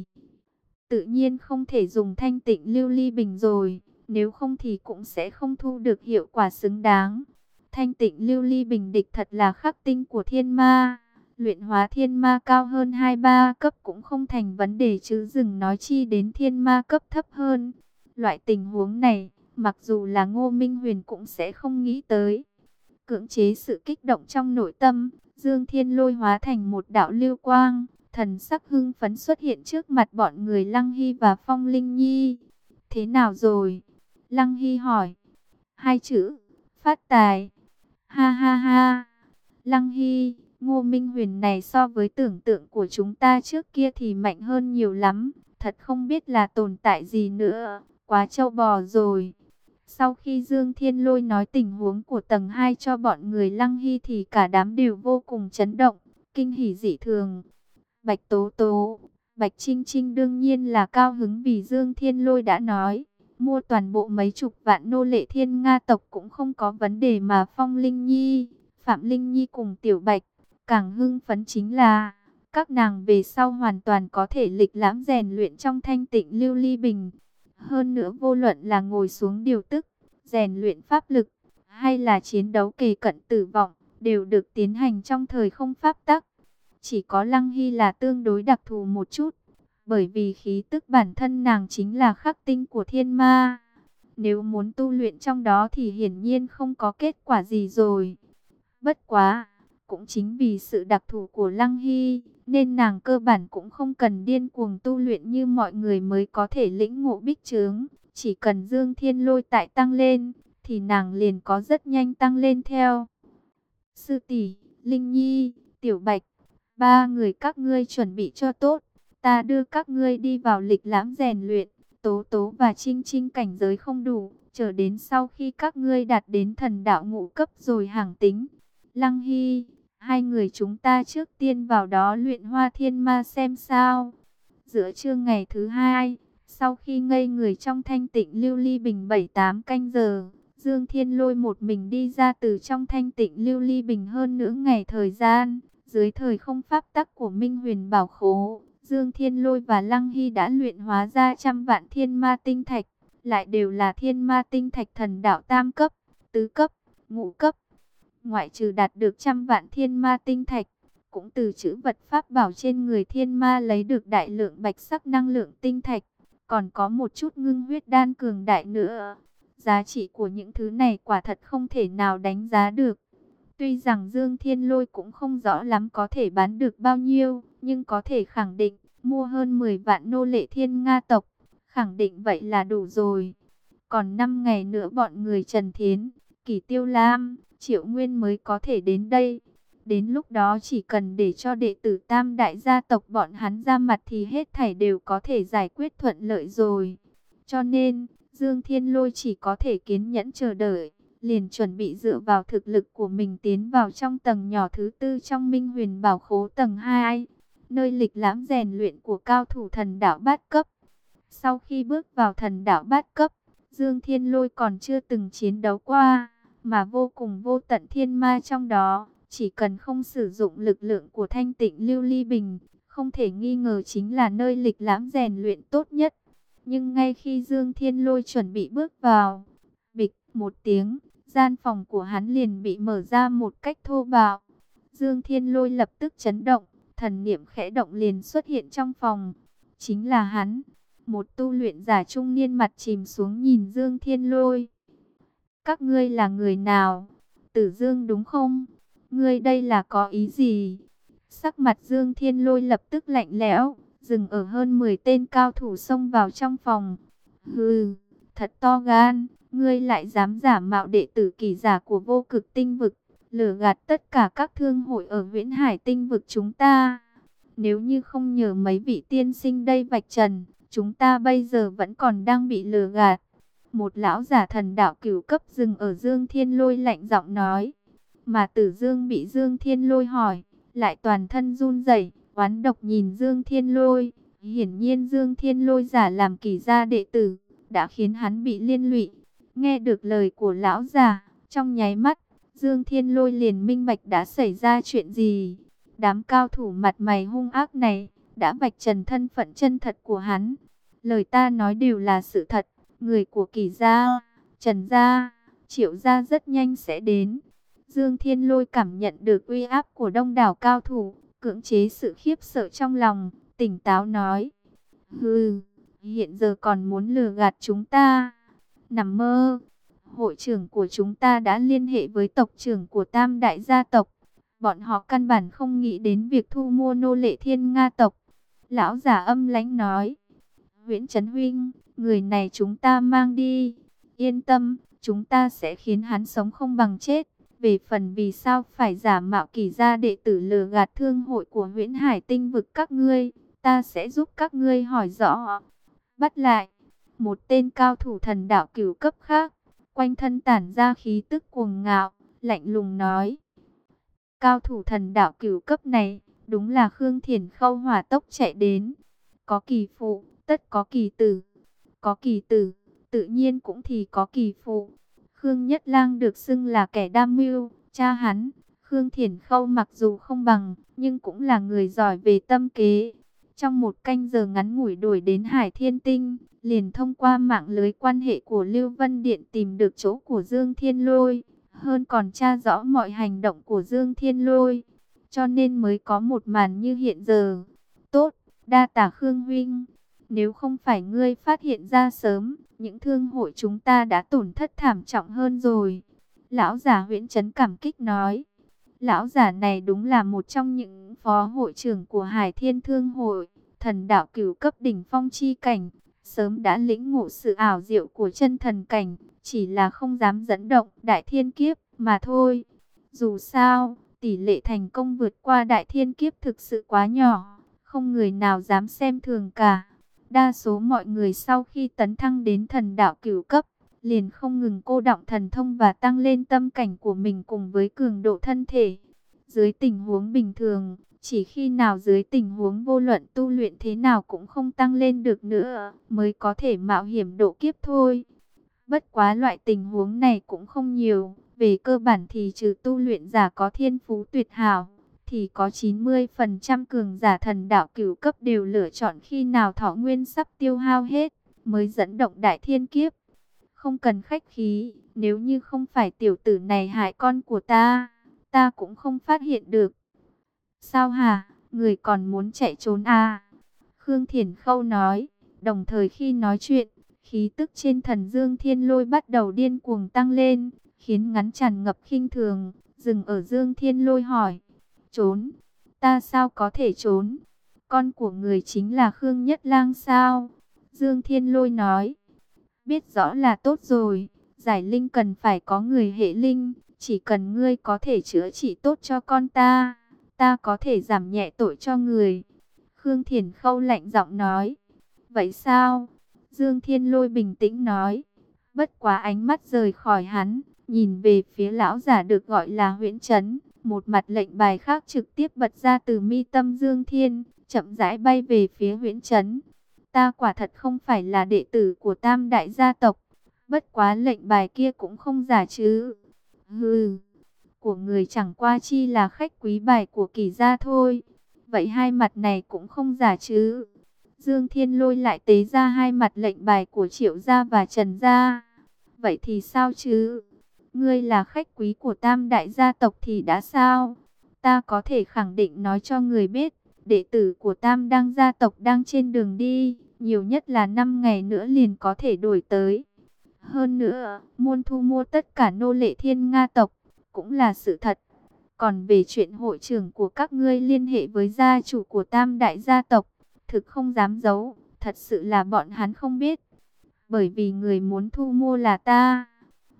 tự nhiên không thể dùng thanh tịnh lưu ly bình rồi, nếu không thì cũng sẽ không thu được hiệu quả xứng đáng. Thanh tịnh lưu ly bình địch thật là khắc tinh của thiên ma, luyện hóa thiên ma cao hơn hai ba cấp cũng không thành vấn đề chứ đừng nói chi đến thiên ma cấp thấp hơn. Loại tình huống này, mặc dù là Ngô Minh Huyền cũng sẽ không nghĩ tới. Cưỡng chế sự kích động trong nội tâm, Dương Thiên Lôi hóa thành một đạo lưu quang, thần sắc hưng phấn xuất hiện trước mặt bọn người Lăng Hy và Phong Linh Nhi. Thế nào rồi? Lăng Hy hỏi. Hai chữ, phát tài. Ha ha ha. Lăng Hy, Ngô Minh Huyền này so với tưởng tượng của chúng ta trước kia thì mạnh hơn nhiều lắm. Thật không biết là tồn tại gì nữa, quá trâu bò rồi. Sau khi Dương Thiên Lôi nói tình huống của tầng hai cho bọn người Lăng Hy thì cả đám đều vô cùng chấn động, kinh hỉ dị thường. Bạch Tố Tố, Bạch Trinh Trinh đương nhiên là cao hứng vì Dương Thiên Lôi đã nói, mua toàn bộ mấy chục vạn nô lệ Thiên Nga tộc cũng không có vấn đề mà Phong Linh Nhi, Phạm Linh Nhi cùng Tiểu Bạch, càng hưng phấn chính là các nàng về sau hoàn toàn có thể lịch lãm rèn luyện trong thanh tịnh lưu ly bình. Hơn nữa vô luận là ngồi xuống điều tức, rèn luyện pháp lực, hay là chiến đấu kề cận tử vong, đều được tiến hành trong thời không pháp tắc. Chỉ có Lăng Hy là tương đối đặc thù một chút, bởi vì khí tức bản thân nàng chính là khắc tinh của thiên ma. Nếu muốn tu luyện trong đó thì hiển nhiên không có kết quả gì rồi. Bất quá, cũng chính vì sự đặc thù của Lăng Hy, nên nàng cơ bản cũng không cần điên cuồng tu luyện như mọi người mới có thể lĩnh ngộ bích chướng. Chỉ cần Dương Thiên Lôi tại tăng lên, thì nàng liền có rất nhanh tăng lên theo. Sư tỷ, Linh Nhi, Tiểu Bạch, ba người các ngươi chuẩn bị cho tốt. Ta đưa các ngươi đi vào lịch lãm rèn luyện. Tố Tố và Trinh Trinh cảnh giới không đủ, chờ đến sau khi các ngươi đạt đến thần đạo ngũ cấp rồi hằng tính. Lăng Hy, hai người chúng ta trước tiên vào đó luyện Hoa Thiên Ma xem sao. Giữa trưa ngày thứ hai, sau khi ngây người trong thanh tịnh lưu ly bình bảy tám canh giờ, Dương Thiên Lôi một mình đi ra từ trong thanh tịnh lưu ly bình hơn nửa ngày thời gian. Dưới thời không pháp tắc của Minh Huyền Bảo Khố, Dương Thiên Lôi và Lăng Hy đã luyện hóa ra trăm vạn thiên ma tinh thạch, lại đều là thiên ma tinh thạch thần đạo tam cấp, tứ cấp, ngũ cấp. Ngoại trừ đạt được trăm vạn thiên ma tinh thạch, cũng từ chữ vật pháp bảo trên người thiên ma lấy được đại lượng bạch sắc năng lượng tinh thạch, còn có một chút ngưng huyết đan cường đại nữa. Giá trị của những thứ này quả thật không thể nào đánh giá được. Tuy rằng Dương Thiên Lôi cũng không rõ lắm có thể bán được bao nhiêu, nhưng có thể khẳng định, mua hơn mười vạn nô lệ Thiên Nga tộc, khẳng định vậy là đủ rồi. Còn năm ngày nữa bọn người Trần Thiến, Kỳ Tiêu Lam, Triệu Nguyên mới có thể đến đây. Đến lúc đó chỉ cần để cho đệ tử tam đại gia tộc bọn hắn ra mặt thì hết thảy đều có thể giải quyết thuận lợi rồi. Cho nên, Dương Thiên Lôi chỉ có thể kiên nhẫn chờ đợi, liền chuẩn bị dựa vào thực lực của mình tiến vào trong tầng nhỏ thứ tư trong Minh Huyền Bảo Khố tầng hai, nơi lịch lãm rèn luyện của cao thủ thần đạo bát cấp. Sau khi bước vào thần đạo bát cấp, Dương Thiên Lôi còn chưa từng chiến đấu qua, mà vô cùng vô tận thiên ma trong đó, chỉ cần không sử dụng lực lượng của thanh tịnh lưu ly bình, không thể nghi ngờ chính là nơi lịch lãm rèn luyện tốt nhất. Nhưng ngay khi Dương Thiên Lôi chuẩn bị bước vào, bịch một tiếng, gian phòng của hắn liền bị mở ra một cách thô bạo. Dương Thiên Lôi lập tức chấn động, thần niệm khẽ động liền xuất hiện trong phòng. Chính là hắn, một tu luyện giả trung niên mặt chìm xuống nhìn Dương Thiên Lôi. Các ngươi là người nào? Tử Dương đúng không? Ngươi đây là có ý gì? Sắc mặt Dương Thiên Lôi lập tức lạnh lẽo, dừng ở hơn mười tên cao thủ xông vào trong phòng. Hừ, thật to gan, ngươi lại dám giả mạo đệ tử kỳ giả của Vô Cực Tinh Vực, lừa gạt tất cả các thương hội ở Viễn Hải tinh vực chúng ta. Nếu như không nhờ mấy vị tiên sinh đây vạch trần, chúng ta bây giờ vẫn còn đang bị lừa gạt. Một lão giả thần đạo cửu cấp dừng ở Dương Thiên Lôi lạnh giọng nói. Mà Tử Dương bị Dương Thiên Lôi hỏi, lại toàn thân run rẩy, oán độc nhìn Dương Thiên Lôi. Hiển nhiên Dương Thiên Lôi giả làm Kỳ gia đệ tử, đã khiến hắn bị liên lụy. Nghe được lời của lão già, trong nháy mắt, Dương Thiên Lôi liền minh bạch đã xảy ra chuyện gì. Đám cao thủ mặt mày hung ác này, đã vạch trần thân phận chân thật của hắn. Lời ta nói đều là sự thật, người của Kỳ gia, Trần gia, Triệu gia rất nhanh sẽ đến. Dương Thiên Lôi cảm nhận được uy áp của đông đảo cao thủ, cưỡng chế sự khiếp sợ trong lòng, tỉnh táo nói. Hừ, hiện giờ còn muốn lừa gạt chúng ta. Nằm mơ, hội trưởng của chúng ta đã liên hệ với tộc trưởng của Tam Đại gia tộc. Bọn họ căn bản không nghĩ đến việc thu mua nô lệ Thiên Nga tộc. Lão giả âm lãnh nói. Viễn Chấn huynh, người này chúng ta mang đi. Yên tâm, chúng ta sẽ khiến hắn sống không bằng chết. Về phần vì sao phải giả mạo Kỳ gia đệ tử lừa gạt thương hội của Viễn Hải tinh vực các ngươi, ta sẽ giúp các ngươi hỏi rõ. Bắt lại, một tên cao thủ thần đạo cửu cấp khác, quanh thân tản ra khí tức cuồng ngạo, lạnh lùng nói. Cao thủ thần đạo cửu cấp này, đúng là Khương Thiển Khâu hỏa tốc chạy đến. Có kỳ phụ, tất có kỳ tử. Có kỳ tử, tự nhiên cũng thì có kỳ phụ. Khương Nhất Lang được xưng là kẻ đa mưu, cha hắn. Khương Thiển Khâu mặc dù không bằng, nhưng cũng là người giỏi về tâm kế. Trong một canh giờ ngắn ngủi đuổi đến Hải Thiên Tinh, liền thông qua mạng lưới quan hệ của Lưu Vân Điện tìm được chỗ của Dương Thiên Lôi. Hơn còn tra rõ mọi hành động của Dương Thiên Lôi, cho nên mới có một màn như hiện giờ. Tốt, đa tả Khương huynh, nếu không phải ngươi phát hiện ra sớm, những thương hội chúng ta đã tổn thất thảm trọng hơn rồi. Lão giả Viễn Chấn cảm kích nói. Lão giả này đúng là một trong những phó hội trưởng của Hải Thiên Thương hội, thần đạo cửu cấp đỉnh phong chi cảnh, sớm đã lĩnh ngộ sự ảo diệu của chân thần cảnh, chỉ là không dám dẫn động đại thiên kiếp mà thôi. Dù sao, tỷ lệ thành công vượt qua đại thiên kiếp thực sự quá nhỏ, không người nào dám xem thường cả. Đa số mọi người sau khi tấn thăng đến thần đạo cửu cấp, liền không ngừng cô đọng thần thông và tăng lên tâm cảnh của mình cùng với cường độ thân thể. Dưới tình huống bình thường, chỉ khi nào dưới tình huống vô luận tu luyện thế nào cũng không tăng lên được nữa, mới có thể mạo hiểm độ kiếp thôi. Bất quá loại tình huống này cũng không nhiều, về cơ bản thì trừ tu luyện giả có thiên phú tuyệt hảo, thì có chín mươi phần trăm cường giả thần đạo cửu cấp đều lựa chọn khi nào thọ nguyên sắp tiêu hao hết, mới dẫn động đại thiên kiếp. Không cần khách khí, nếu như không phải tiểu tử này hại con của ta, ta cũng không phát hiện được. Sao hả, người còn muốn chạy trốn à? Khương Thiển Khâu nói, đồng thời khi nói chuyện, khí tức trên thần Dương Thiên Lôi bắt đầu điên cuồng tăng lên, khiến ngắn tràn ngập khinh thường, dừng ở Dương Thiên Lôi hỏi. Trốn? Ta sao có thể trốn? Con của người chính là Khương Nhất Lang sao? Dương Thiên Lôi nói. Biết rõ là tốt rồi, giải linh cần phải có người hệ linh, chỉ cần ngươi có thể chữa trị tốt cho con ta, ta có thể giảm nhẹ tội cho người. Khương Thiển Khâu lạnh giọng nói. Vậy sao? Dương Thiên Lôi bình tĩnh nói. Bất quá ánh mắt rời khỏi hắn, nhìn về phía lão giả được gọi là Viễn Chấn. Một mặt lệnh bài khác trực tiếp bật ra từ mi tâm Dương Thiên, chậm rãi bay về phía Viễn Chấn. Ta quả thật không phải là đệ tử của Tam Đại gia tộc, bất quá lệnh bài kia cũng không giả chứ. Hừ, của người chẳng qua chi là khách quý bài của Kỳ gia thôi. Vậy hai mặt này cũng không giả chứ. Dương Thiên Lôi lại tế ra hai mặt lệnh bài của Triệu gia và Trần gia. Vậy thì sao chứ? Ngươi là khách quý của Tam Đại gia tộc thì đã sao? Ta có thể khẳng định nói cho người biết, đệ tử của Tam Đăng gia tộc đang trên đường đi, nhiều nhất là năm ngày nữa liền có thể đổi tới. Hơn nữa, muôn thu mua tất cả nô lệ Thiên Nga tộc, cũng là sự thật. Còn về chuyện hội trưởng của các ngươi liên hệ với gia chủ của Tam Đại gia tộc, thực không dám giấu, thật sự là bọn hắn không biết. Bởi vì người muốn thu mua là ta.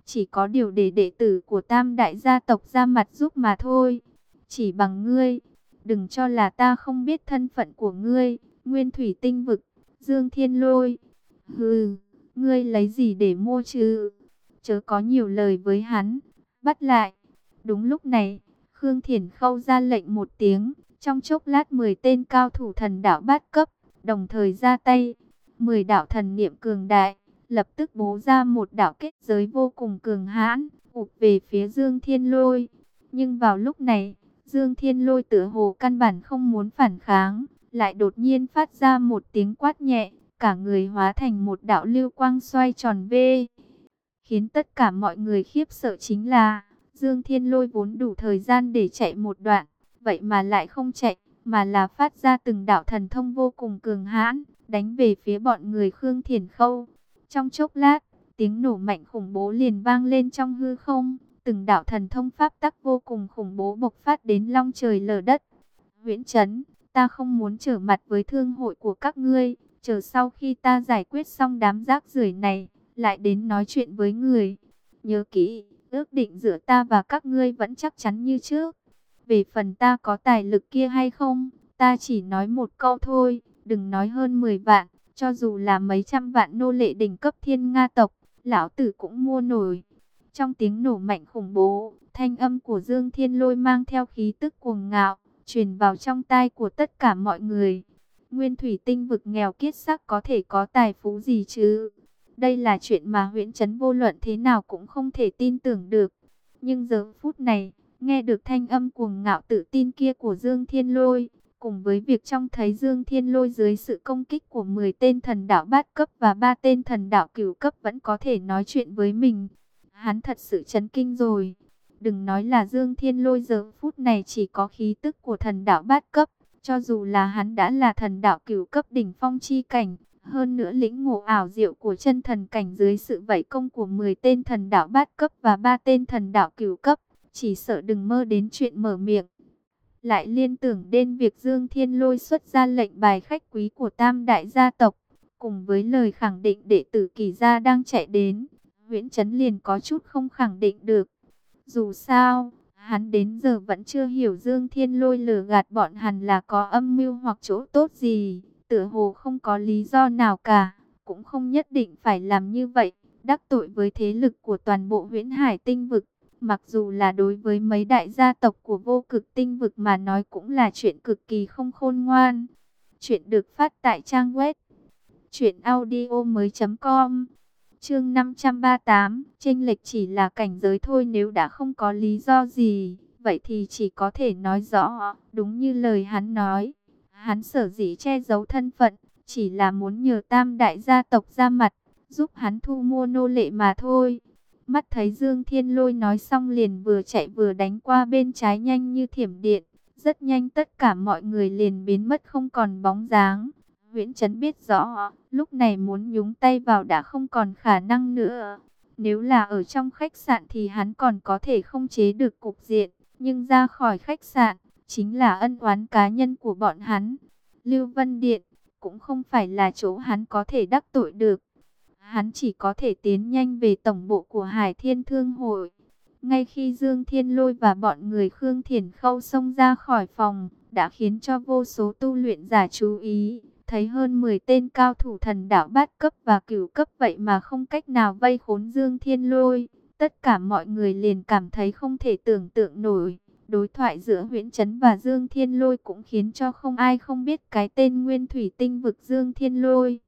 Chỉ có điều để đệ tử của tam đại gia tộc ra mặt giúp mà thôi. Chỉ bằng ngươi, đừng cho là ta không biết thân phận của ngươi. Nguyên thủy tinh vực, Dương Thiên Lôi. Hừ, ngươi lấy gì để mua chứ? Chớ có nhiều lời với hắn. Bắt lại. Đúng lúc này, Khương Thiển Khâu ra lệnh một tiếng. Trong chốc lát mười tên cao thủ thần đạo bát cấp, đồng thời ra tay. mười đạo thần niệm cường đại, lập tức bố ra một đạo kết giới vô cùng cường hãn, ụp về phía Dương Thiên Lôi. Nhưng vào lúc này, Dương Thiên Lôi tựa hồ căn bản không muốn phản kháng, lại đột nhiên phát ra một tiếng quát nhẹ, cả người hóa thành một đạo lưu quang xoay tròn về. Khiến tất cả mọi người khiếp sợ chính là, Dương Thiên Lôi vốn đủ thời gian để chạy một đoạn, vậy mà lại không chạy, mà là phát ra từng đạo thần thông vô cùng cường hãn, đánh về phía bọn người Khương Thiển Khâu. Trong chốc lát, tiếng nổ mạnh khủng bố liền vang lên trong hư không, từng đạo thần thông pháp tắc vô cùng khủng bố bộc phát đến long trời lở đất. Huyễn Trấn, ta không muốn trở mặt với thương hội của các ngươi, chờ sau khi ta giải quyết xong đám rác rưởi này, lại đến nói chuyện với người. Nhớ kỹ, ước định giữa ta và các ngươi vẫn chắc chắn như trước. Về phần ta có tài lực kia hay không, ta chỉ nói một câu thôi, đừng nói hơn mười vạn, cho dù là mấy trăm vạn nô lệ đỉnh cấp thiên nga tộc, lão tử cũng mua nổi. Trong tiếng nổ mạnh khủng bố, thanh âm của Dương Thiên Lôi mang theo khí tức cuồng ngạo, truyền vào trong tai của tất cả mọi người. Nguyên thủy tinh vực nghèo kiết xác có thể có tài phú gì chứ? Đây là chuyện mà Huyễn Trấn vô luận thế nào cũng không thể tin tưởng được. Nhưng giờ phút này, nghe được thanh âm cuồng ngạo tự tin kia của Dương Thiên Lôi, cùng với việc trông thấy Dương Thiên Lôi dưới sự công kích của mười tên thần đạo bát cấp và ba tên thần đạo cửu cấp vẫn có thể nói chuyện với mình, hắn thật sự chấn kinh rồi. Đừng nói là Dương Thiên Lôi giờ phút này chỉ có khí tức của thần đạo bát cấp, cho dù là hắn đã là thần đạo cửu cấp đỉnh phong chi cảnh, hơn nữa lĩnh ngộ ảo diệu của chân thần cảnh dưới sự vây công của mười tên thần đạo bát cấp và ba tên thần đạo cửu cấp, chỉ sợ đừng mơ đến chuyện mở miệng. Lại liên tưởng đến việc Dương Thiên Lôi xuất ra lệnh bài khách quý của tam đại gia tộc, cùng với lời khẳng định đệ tử Kỳ gia đang chạy đến, Huyễn Trấn liền có chút không khẳng định được. Dù sao, hắn đến giờ vẫn chưa hiểu Dương Thiên Lôi lừa gạt bọn hắn là có âm mưu hoặc chỗ tốt gì, tựa hồ không có lý do nào cả, cũng không nhất định phải làm như vậy, đắc tội với thế lực của toàn bộ Huyễn Hải tinh vực. Mặc dù là đối với mấy đại gia tộc của vô cực tinh vực mà nói cũng là chuyện cực kỳ không khôn ngoan. Chuyện được phát tại trang web truyện audio mới chấm com. Chương năm trăm ba mươi tám, chênh lệch chỉ là cảnh giới thôi, nếu đã không có lý do gì, vậy thì chỉ có thể nói rõ, đúng như lời hắn nói. Hắn sở dĩ che giấu thân phận, chỉ là muốn nhờ tam đại gia tộc ra mặt, giúp hắn thu mua nô lệ mà thôi. Mắt thấy Dương Thiên Lôi nói xong liền vừa chạy vừa đánh qua bên trái nhanh như thiểm điện. Rất nhanh tất cả mọi người liền biến mất không còn bóng dáng. Huyễn Trấn biết rõ, lúc này muốn nhúng tay vào đã không còn khả năng nữa. Nếu là ở trong khách sạn thì hắn còn có thể không chế được cục diện. Nhưng ra khỏi khách sạn, chính là ân oán cá nhân của bọn hắn. Lưu Vân Điện, cũng không phải là chỗ hắn có thể đắc tội được. Hắn chỉ có thể tiến nhanh về tổng bộ của Hải Thiên Thương Hội. Ngay khi Dương Thiên Lôi và bọn người Khương Thiển Khâu xông ra khỏi phòng, đã khiến cho vô số tu luyện giả chú ý. Thấy hơn mười tên cao thủ thần đạo bát cấp và cửu cấp vậy mà không cách nào vây khốn Dương Thiên Lôi. Tất cả mọi người liền cảm thấy không thể tưởng tượng nổi. Đối thoại giữa Huyễn Trấn và Dương Thiên Lôi cũng khiến cho không ai không biết cái tên Nguyên Thủy Tinh vực Dương Thiên Lôi.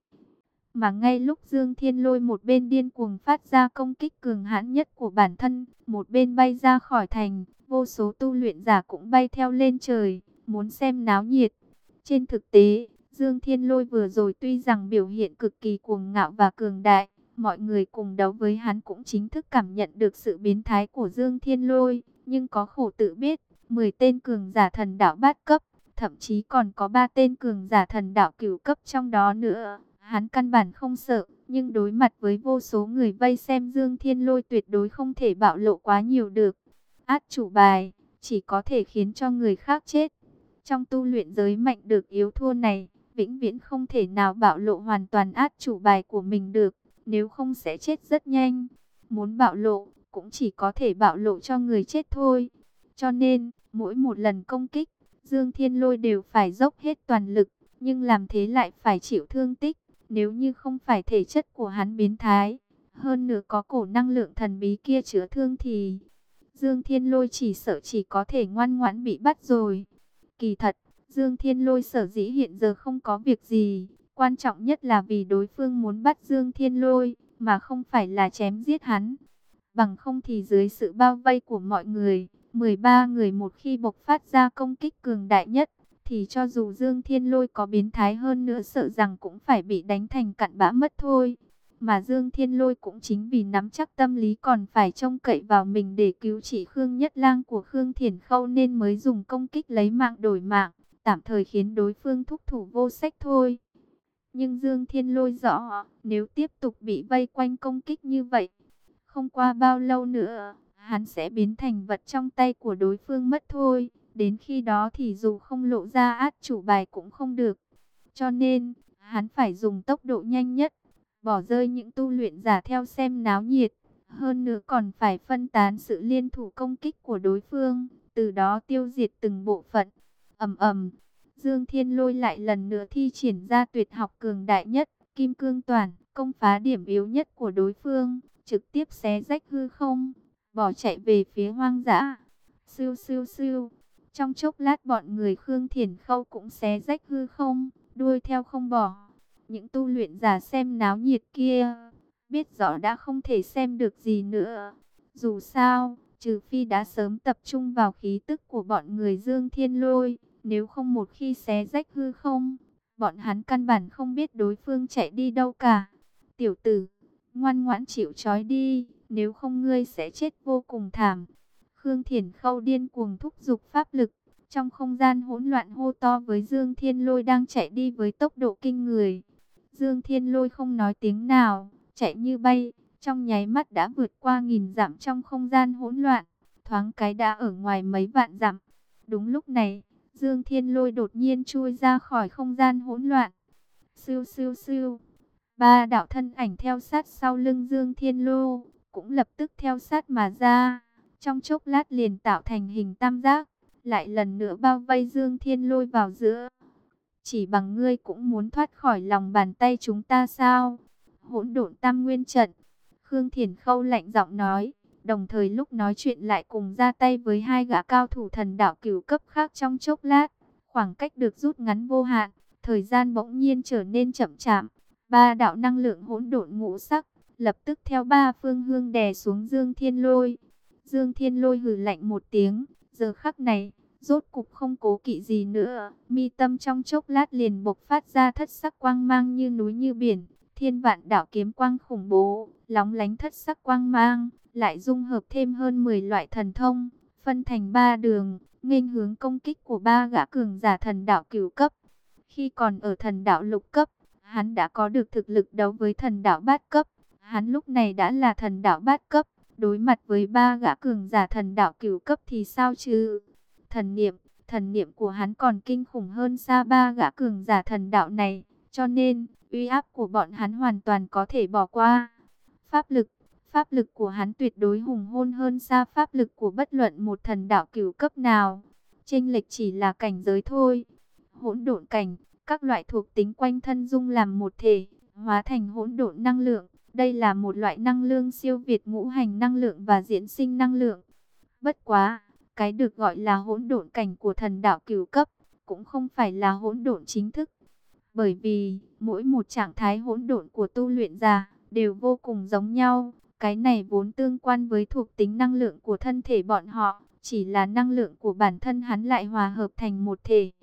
Mà ngay lúc Dương Thiên Lôi một bên điên cuồng phát ra công kích cường hãn nhất của bản thân, một bên bay ra khỏi thành, vô số tu luyện giả cũng bay theo lên trời, muốn xem náo nhiệt. Trên thực tế, Dương Thiên Lôi vừa rồi tuy rằng biểu hiện cực kỳ cuồng ngạo và cường đại, mọi người cùng đấu với hắn cũng chính thức cảm nhận được sự biến thái của Dương Thiên Lôi, nhưng có khổ tự biết, mười tên cường giả thần đạo bát cấp, thậm chí còn có ba tên cường giả thần đạo cửu cấp trong đó nữa. Hắn căn bản không sợ, nhưng đối mặt với vô số người vây xem Dương Thiên Lôi tuyệt đối không thể bạo lộ quá nhiều được. Át chủ bài, chỉ có thể khiến cho người khác chết. Trong tu luyện giới mạnh được yếu thua này, vĩnh viễn không thể nào bạo lộ hoàn toàn át chủ bài của mình được, nếu không sẽ chết rất nhanh. muốn bạo lộ, cũng chỉ có thể bạo lộ cho người chết thôi. Cho nên, mỗi một lần công kích, Dương Thiên Lôi đều phải dốc hết toàn lực, nhưng làm thế lại phải chịu thương tích. Nếu như không phải thể chất của hắn biến thái, hơn nữa có cổ năng lượng thần bí kia chữa thương thì Dương Thiên Lôi chỉ sợ chỉ có thể ngoan ngoãn bị bắt rồi. Kỳ thật, Dương Thiên Lôi sở dĩ hiện giờ không có việc gì, quan trọng nhất là vì đối phương muốn bắt Dương Thiên Lôi, mà không phải là chém giết hắn. Bằng không thì dưới sự bao vây của mọi người, mười ba người một khi bộc phát ra công kích cường đại nhất, thì cho dù Dương Thiên Lôi có biến thái hơn nữa sợ rằng cũng phải bị đánh thành cặn bã mất thôi. Mà Dương Thiên Lôi cũng chính vì nắm chắc tâm lý còn phải trông cậy vào mình để cứu trị Khương Nhất Lang của Khương Thiển Khâu nên mới dùng công kích lấy mạng đổi mạng, tạm thời khiến đối phương thúc thủ vô sách thôi. Nhưng Dương Thiên Lôi rõ, nếu tiếp tục bị vây quanh công kích như vậy, không qua bao lâu nữa, hắn sẽ biến thành vật trong tay của đối phương mất thôi. Đến khi đó thì dù không lộ ra át chủ bài cũng không được. Cho nên, hắn phải dùng tốc độ nhanh nhất, bỏ rơi những tu luyện giả theo xem náo nhiệt. Hơn nữa còn phải phân tán sự liên thủ công kích của đối phương, từ đó tiêu diệt từng bộ phận. Ầm ầm, Dương Thiên Lôi lại lần nữa thi triển ra tuyệt học cường đại nhất, Kim Cương Toàn, công phá điểm yếu nhất của đối phương, trực tiếp xé rách hư không, bỏ chạy về phía hoang dã. Siêu siêu siêu. Trong chốc lát bọn người Khương Thiển Khâu cũng xé rách hư không, đuôi theo không bỏ. Những tu luyện giả xem náo nhiệt kia, biết rõ đã không thể xem được gì nữa. Dù sao, trừ phi đã sớm tập trung vào khí tức của bọn người Dương Thiên Lôi, nếu không một khi xé rách hư không, bọn hắn căn bản không biết đối phương chạy đi đâu cả. Tiểu tử, ngoan ngoãn chịu trói đi, nếu không ngươi sẽ chết vô cùng thảm. Khương Thiển Khâu điên cuồng thúc giục pháp lực, trong không gian hỗn loạn hô to với Dương Thiên Lôi đang chạy đi với tốc độ kinh người. Dương Thiên Lôi không nói tiếng nào, chạy như bay, trong nháy mắt đã vượt qua nghìn dặm trong không gian hỗn loạn, thoáng cái đã ở ngoài mấy vạn dặm. Đúng lúc này, Dương Thiên Lôi đột nhiên chui ra khỏi không gian hỗn loạn. Siêu siêu siêu. Ba đạo thân ảnh theo sát sau lưng Dương Thiên Lôi cũng lập tức theo sát mà ra, trong chốc lát liền tạo thành hình tam giác, lại lần nữa bao vây Dương Thiên Lôi vào giữa. Chỉ bằng ngươi cũng muốn thoát khỏi lòng bàn tay chúng ta sao? Hỗn độn tam nguyên trận. Khương Thiển Khâu lạnh giọng nói, đồng thời lúc nói chuyện lại cùng ra tay với hai gã cao thủ thần đạo cửu cấp khác trong chốc lát. Khoảng cách được rút ngắn vô hạn, thời gian bỗng nhiên trở nên chậm chạp. Ba đạo năng lượng hỗn độn ngũ sắc, lập tức theo ba phương hướng đè xuống Dương Thiên Lôi. Dương Thiên Lôi hừ lạnh một tiếng, giờ khắc này, rốt cục không cố kỵ gì nữa. Mi tâm trong chốc lát liền bộc phát ra thất sắc quang mang như núi như biển. Thiên vạn đạo kiếm quang khủng bố, lóng lánh thất sắc quang mang, lại dung hợp thêm hơn mười loại thần thông, phân thành ba đường, nghênh hướng công kích của ba gã cường giả thần đạo cửu cấp. Khi còn ở thần đạo lục cấp, hắn đã có được thực lực đấu với thần đạo bát cấp. Hắn lúc này đã là thần đạo bát cấp, đối mặt với ba gã cường giả thần đạo cửu cấp thì sao chứ? Thần niệm, thần niệm của hắn còn kinh khủng hơn xa ba gã cường giả thần đạo này, cho nên uy áp của bọn hắn hoàn toàn có thể bỏ qua. Pháp lực, pháp lực của hắn tuyệt đối hùng hôn hơn xa pháp lực của bất luận một thần đạo cửu cấp nào. Chênh lệch chỉ là cảnh giới thôi. Hỗn độn cảnh, các loại thuộc tính quanh thân dung làm một thể, hóa thành hỗn độn năng lượng. Đây là một loại năng lượng siêu việt ngũ hành năng lượng và diễn sinh năng lượng. Bất quá, cái được gọi là hỗn độn cảnh của thần đạo cửu cấp, cũng không phải là hỗn độn chính thức. Bởi vì, mỗi một trạng thái hỗn độn của tu luyện giả, đều vô cùng giống nhau. Cái này vốn tương quan với thuộc tính năng lượng của thân thể bọn họ, chỉ là năng lượng của bản thân hắn lại hòa hợp thành một thể.